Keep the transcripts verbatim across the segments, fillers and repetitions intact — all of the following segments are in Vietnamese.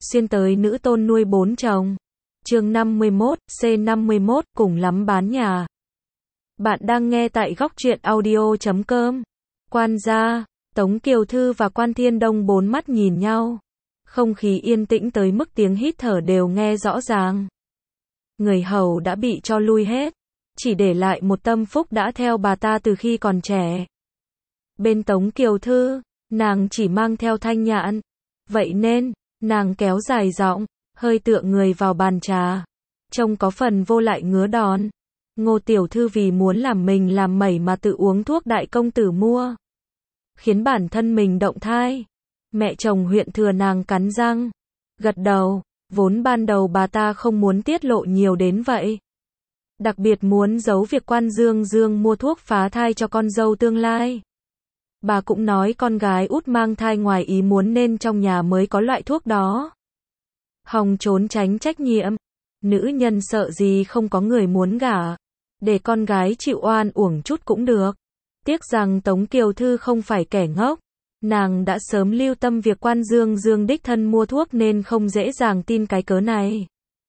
xuyên tới nữ tôn nuôi bốn chồng. Chương năm mươi mốt, C năm mươi mốt, cùng lắm bán nhà. Bạn đang nghe tại góc truyện audio chấm com. Quan gia, Tống Kiều Thư và Quan Thiên Đông bốn mắt nhìn nhau. Không khí yên tĩnh tới mức tiếng hít thở đều nghe rõ ràng. Người hầu đã bị cho lui hết, chỉ để lại một tâm phúc đã theo bà ta từ khi còn trẻ. Bên Tống Kiều Thư, nàng chỉ mang theo Thanh Nhạn. Vậy nên, nàng kéo dài giọng, hơi tựa người vào bàn trà. Trông có phần vô lại ngứa đòn. Ngô tiểu thư vì muốn làm mình làm mẩy mà tự uống thuốc đại công tử mua, khiến bản thân mình động thai. Mẹ chồng huyện thừa nàng cắn răng, gật đầu, vốn ban đầu bà ta không muốn tiết lộ nhiều đến vậy. Đặc biệt muốn giấu việc Quan Dương Dương mua thuốc phá thai cho con dâu tương lai. Bà cũng nói con gái út mang thai ngoài ý muốn nên trong nhà mới có loại thuốc đó. Hòng trốn tránh trách nhiệm, nữ nhân sợ gì không có người muốn gả, để con gái chịu oan uổng chút cũng được. Tiếc rằng Tống Kiều Thư không phải kẻ ngốc, nàng đã sớm lưu tâm việc Quan Dương Dương đích thân mua thuốc nên không dễ dàng tin cái cớ này.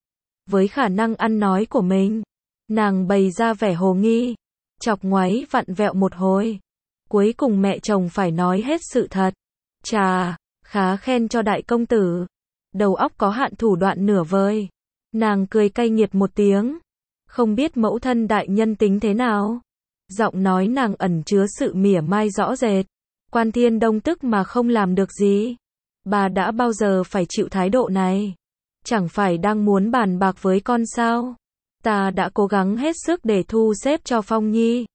Với khả năng ăn nói của mình, nàng bày ra vẻ hồ nghi, chọc ngoáy vặn vẹo một hồi. Cuối cùng mẹ chồng phải nói hết sự thật. Chà, khá khen cho đại công tử. Đầu óc có hạn thủ đoạn nửa vời. Nàng cười cay nghiệt một tiếng. Không biết mẫu thân đại nhân tính thế nào. Giọng nói nàng ẩn chứa sự mỉa mai rõ rệt. Quan Thiên Đông tức mà không làm được gì. Bà đã bao giờ phải chịu thái độ này? Chẳng phải đang muốn bàn bạc với con sao? Ta đã cố gắng hết sức để thu xếp cho Phong Nhi.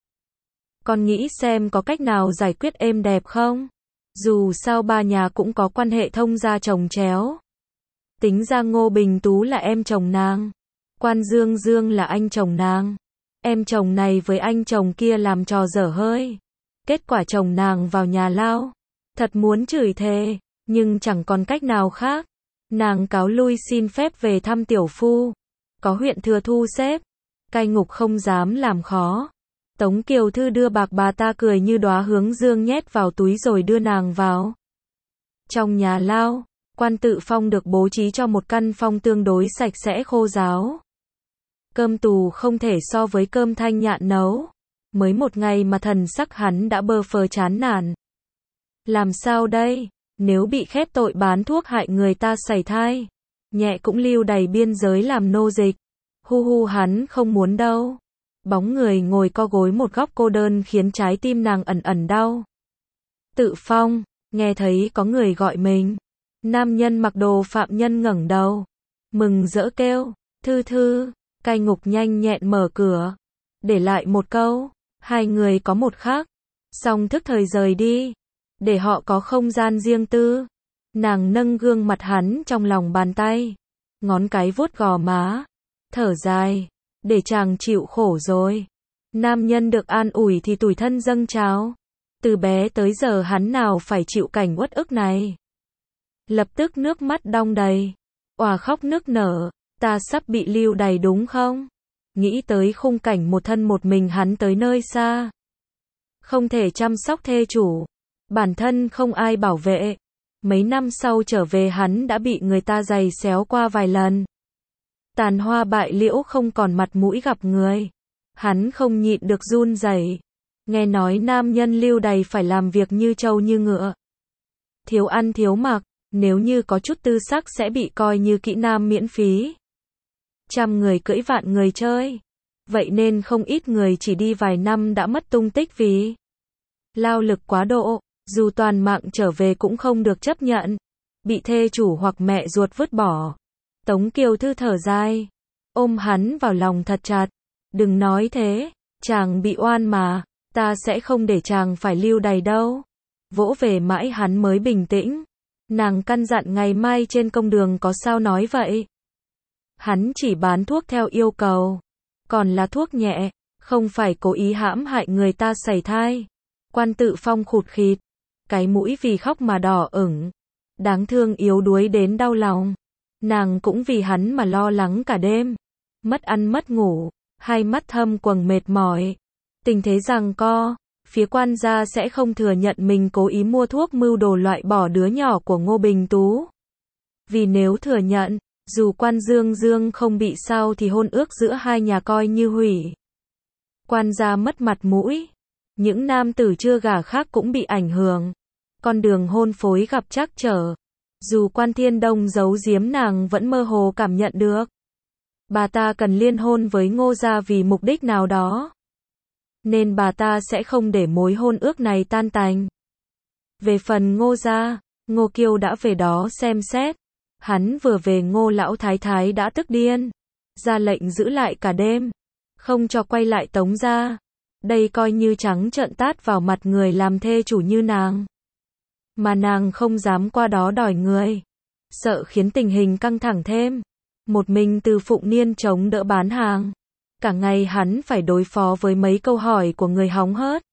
Con nghĩ xem có cách nào giải quyết êm đẹp không? Dù sao ba nhà cũng có quan hệ thông gia chồng chéo. Tính ra Ngô Bình Tú là em chồng nàng, Quan Dương Dương là anh chồng nàng. Em chồng này với anh chồng kia làm trò dở hơi. Kết quả chồng nàng vào nhà lao. Thật muốn chửi thề, nhưng chẳng còn cách nào khác. Nàng cáo lui xin phép về thăm tiểu phu. Có huyện thừa thu xếp, cai ngục không dám làm khó. Tống Kiều Thư đưa bạc bà ta cười như đóa hướng dương nhét vào túi rồi đưa nàng vào. Trong nhà lao, Quan Tự Phong được bố trí cho một căn phòng tương đối sạch sẽ khô ráo. Cơm tù không thể so với cơm Thanh Nhạn nấu. Mới một ngày mà thần sắc hắn đã bơ phờ chán nản. Làm sao đây, nếu bị khép tội bán thuốc hại người ta sảy thai, nhẹ cũng lưu đày biên giới làm nô dịch. Hu hu hắn không muốn đâu. Bóng người ngồi co gối một góc cô đơn khiến trái tim nàng ẩn ẩn đau. Tự Phong, nghe thấy có người gọi mình. Nam nhân mặc đồ phạm nhân ngẩng đầu, mừng rỡ kêu, Thư Thư. Cai ngục nhanh nhẹn mở cửa, để lại một câu, hai người có một khác, xong thức thời rời đi, để họ có không gian riêng tư. Nàng nâng gương mặt hắn trong lòng bàn tay, ngón cái vuốt gò má, thở dài, để chàng chịu khổ rồi. Nam nhân được an ủi thì tủi thân dâng trào. Từ bé tới giờ hắn nào phải chịu cảnh uất ức này. Lập tức nước mắt đong đầy, òa khóc nức nở. Ta sắp bị lưu đày đúng không? Nghĩ tới khung cảnh một thân một mình hắn tới nơi xa, không thể chăm sóc thê chủ, bản thân không ai bảo vệ. Mấy năm sau trở về hắn đã bị người ta giày xéo qua vài lần. Tàn hoa bại liễu không còn mặt mũi gặp người. Hắn không nhịn được run rẩy. Nghe nói nam nhân lưu đày phải làm việc như trâu như ngựa, thiếu ăn thiếu mặc, nếu như có chút tư sắc sẽ bị coi như kỹ nam miễn phí. Trăm người cưỡi vạn người chơi. Vậy nên không ít người chỉ đi vài năm đã mất tung tích vì lao lực quá độ, dù toàn mạng trở về cũng không được chấp nhận, bị thê chủ hoặc mẹ ruột vứt bỏ. Tống Kiều Thư thở dài, ôm hắn vào lòng thật chặt. Đừng nói thế, chàng bị oan mà, ta sẽ không để chàng phải lưu đày đâu. Vỗ về mãi hắn mới bình tĩnh. Nàng căn dặn ngày mai trên công đường có sao nói vậy. Hắn chỉ bán thuốc theo yêu cầu, còn là thuốc nhẹ, không phải cố ý hãm hại người ta sảy thai. Quan Tự Phong khụt khịt, cái mũi vì khóc mà đỏ ửng, đáng thương yếu đuối đến đau lòng. Nàng cũng vì hắn mà lo lắng cả đêm, mất ăn mất ngủ, hai mắt thâm quầng mệt mỏi. Tình thế giằng co, phía Quan gia sẽ không thừa nhận mình cố ý mua thuốc mưu đồ loại bỏ đứa nhỏ của Ngô Bình Tú. Vì nếu thừa nhận, dù Quan Dương Dương không bị sao thì hôn ước giữa hai nhà coi như hủy. Quan gia mất mặt mũi. Những nam tử chưa gả khác cũng bị ảnh hưởng. Con đường hôn phối gặp trắc trở. Dù Quan Thiên Đông giấu giếm, nàng vẫn mơ hồ cảm nhận được. Bà ta cần liên hôn với Ngô gia vì mục đích nào đó. Nên bà ta sẽ không để mối hôn ước này tan tành. Về phần Ngô gia, Ngô Kiêu đã về đó xem xét. Hắn vừa về Ngô lão thái thái đã tức điên. Ra lệnh giữ lại cả đêm. Không cho quay lại Tống gia. Đây coi như trắng trợn tát vào mặt người làm thê chủ như nàng. Mà nàng không dám qua đó đòi người. Sợ khiến tình hình căng thẳng thêm. Một mình Từ Phụng Niên chống đỡ bán hàng. Cả ngày hắn phải đối phó với mấy câu hỏi của người hóng hớt.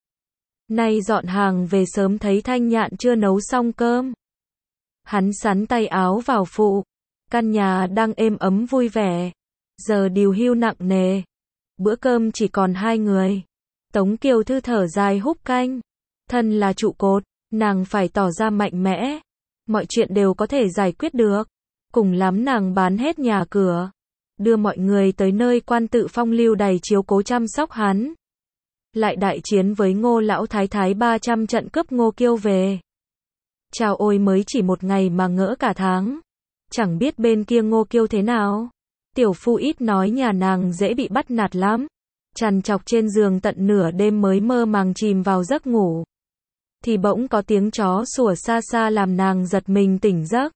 Nay dọn hàng về sớm thấy Thanh Nhạn chưa nấu xong cơm. Hắn sắn tay áo vào phụ. Căn nhà đang êm ấm vui vẻ. Giờ điều hưu nặng nề. Bữa cơm chỉ còn hai người. Tống Kiều Thư thở dài húp canh. Thân là trụ cột, nàng phải tỏ ra mạnh mẽ. Mọi chuyện đều có thể giải quyết được. Cùng lắm nàng bán hết nhà cửa. Đưa mọi người tới nơi Quan Tự Phong lưu đày chiếu cố chăm sóc hắn. Lại đại chiến với Ngô lão thái thái ba trăm trận cướp Ngô Kiêu về. Chào ôi, mới chỉ một ngày mà ngỡ cả tháng. Chẳng biết bên kia Ngô Kiêu thế nào. Tiểu phu ít nói nhà nàng dễ bị bắt nạt lắm. Trằn trọc trên giường tận nửa đêm mới mơ màng chìm vào giấc ngủ. Thì bỗng có tiếng chó sủa xa xa làm nàng giật mình tỉnh giấc.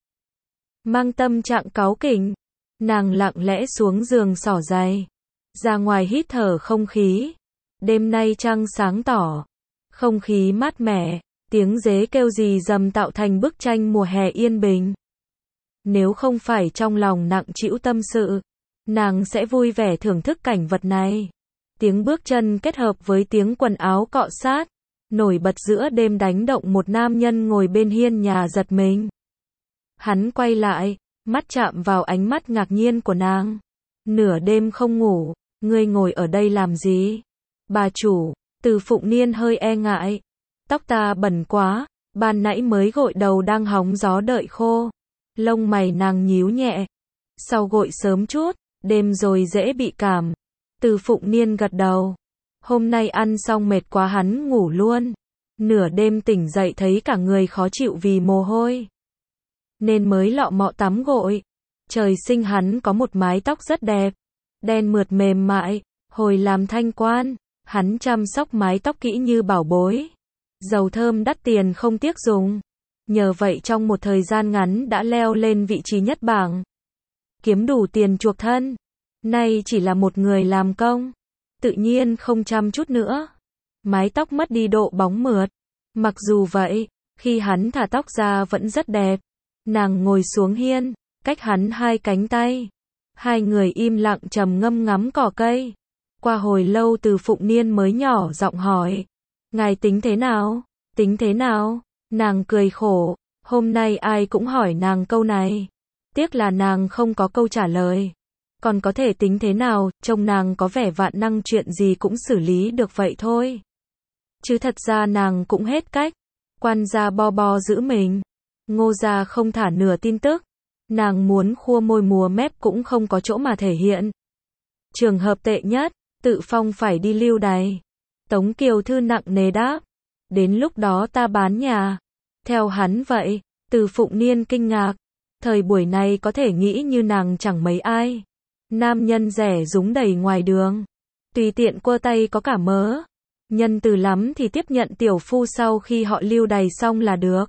Mang tâm trạng cáu kỉnh, nàng lặng lẽ xuống giường xỏ giày. Ra ngoài hít thở không khí. Đêm nay trăng sáng tỏ. Không khí mát mẻ. Tiếng dế kêu rì rầm tạo thành bức tranh mùa hè yên bình. Nếu không phải trong lòng nặng trĩu tâm sự, nàng sẽ vui vẻ thưởng thức cảnh vật này. Tiếng bước chân kết hợp với tiếng quần áo cọ sát, nổi bật giữa đêm đánh động một nam nhân ngồi bên hiên nhà giật mình. Hắn quay lại, mắt chạm vào ánh mắt ngạc nhiên của nàng. Nửa đêm không ngủ, ngươi ngồi ở đây làm gì? Bà chủ, Từ Phụng Niên hơi e ngại. Tóc ta bẩn quá, ban nãy mới gội đầu đang hóng gió đợi khô. Lông mày nàng nhíu nhẹ. Sau gội sớm chút, đêm rồi dễ bị cảm. Từ Phụng Niên gật đầu. Hôm nay ăn xong mệt quá hắn ngủ luôn. Nửa đêm tỉnh dậy thấy cả người khó chịu vì mồ hôi. Nên mới lọ mọ tắm gội. Trời sinh hắn có một mái tóc rất đẹp. Đen mượt mềm mại. Hồi làm thanh quan, hắn chăm sóc mái tóc kỹ như bảo bối. Dầu thơm đắt tiền không tiếc dùng. Nhờ vậy trong một thời gian ngắn đã leo lên vị trí nhất bảng. Kiếm đủ tiền chuộc thân. Nay chỉ là một người làm công. Tự nhiên không chăm chút nữa. Mái tóc mất đi độ bóng mượt. Mặc dù vậy, khi hắn thả tóc ra vẫn rất đẹp. Nàng ngồi xuống hiên, cách hắn hai cánh tay. Hai người im lặng trầm ngâm ngắm cỏ cây. Qua hồi lâu Từ Phụng Niên mới nhỏ giọng hỏi. Ngài tính thế nào? Tính thế nào? Nàng cười khổ. Hôm nay ai cũng hỏi nàng câu này. Tiếc là nàng không có câu trả lời. Còn có thể tính thế nào, trông nàng có vẻ vạn năng chuyện gì cũng xử lý được vậy thôi. Chứ thật ra nàng cũng hết cách. Quan gia bo bo giữ mình. Ngô gia không thả nửa tin tức. Nàng muốn khua môi múa mép cũng không có chỗ mà thể hiện. Trường hợp tệ nhất, Tự Phong phải đi lưu đày. Tống Kiều Thư nặng nề đáp. Đến lúc đó ta bán nhà. Theo hắn vậy, Từ Phụng Niên kinh ngạc. Thời buổi này có thể nghĩ như nàng chẳng mấy ai. Nam nhân rẻ rúng đầy ngoài đường. Tùy tiện quơ tay có cả mớ. Nhân từ lắm thì tiếp nhận tiểu phu sau khi họ lưu đày xong là được.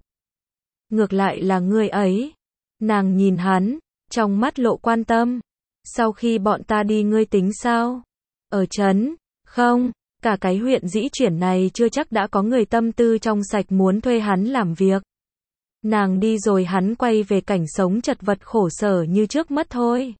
Ngược lại là ngươi ấy. Nàng nhìn hắn, trong mắt lộ quan tâm. Sau khi bọn ta đi ngươi tính sao? Ở trấn? Không, cả cái huyện Dĩ Chuyển này chưa chắc đã có người tâm tư trong sạch muốn thuê hắn làm việc. Nàng đi rồi hắn quay về cảnh sống chật vật khổ sở như trước mất thôi.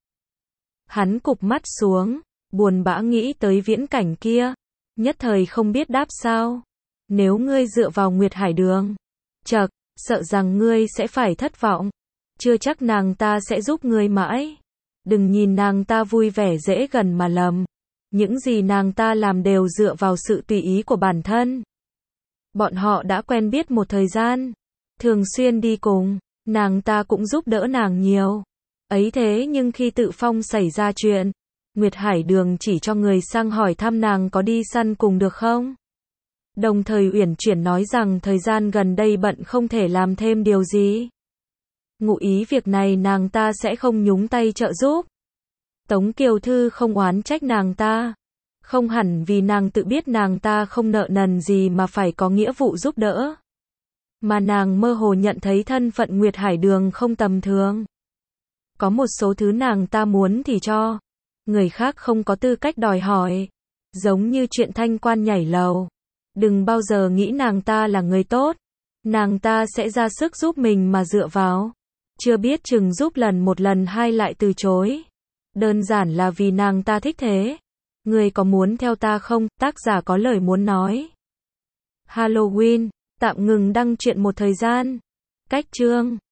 Hắn cụp mắt xuống, buồn bã nghĩ tới viễn cảnh kia. Nhất thời không biết đáp sao. Nếu ngươi dựa vào Nguyệt Hải Đường, chậc, sợ rằng ngươi sẽ phải thất vọng. Chưa chắc nàng ta sẽ giúp ngươi mãi. Đừng nhìn nàng ta vui vẻ dễ gần mà lầm. Những gì nàng ta làm đều dựa vào sự tùy ý của bản thân. Bọn họ đã quen biết một thời gian, thường xuyên đi cùng, Nàng ta cũng giúp đỡ nàng nhiều. Ấy thế nhưng khi Tự Phong xảy ra chuyện, Nguyệt Hải Đường chỉ cho người sang hỏi thăm nàng có đi săn cùng được không? Đồng thời uyển chuyển nói rằng thời gian gần đây bận không thể làm thêm điều gì. Ngụ ý việc này nàng ta sẽ không nhúng tay trợ giúp. Tống Kiều Thư không oán trách nàng ta. Không hẳn vì nàng tự biết nàng ta không nợ nần gì mà phải có nghĩa vụ giúp đỡ. Mà nàng mơ hồ nhận thấy thân phận Nguyệt Hải Đường không tầm thường. Có một số thứ nàng ta muốn thì cho. Người khác không có tư cách đòi hỏi. Giống như chuyện thanh quan nhảy lầu. Đừng bao giờ nghĩ nàng ta là người tốt. Nàng ta sẽ ra sức giúp mình mà dựa vào. Chưa biết chừng giúp lần một lần hai lại từ chối. Đơn giản là vì nàng ta thích thế. Người có muốn theo ta không? Tác giả có lời muốn nói. Halloween, tạm ngừng đăng truyện một thời gian. Cách chương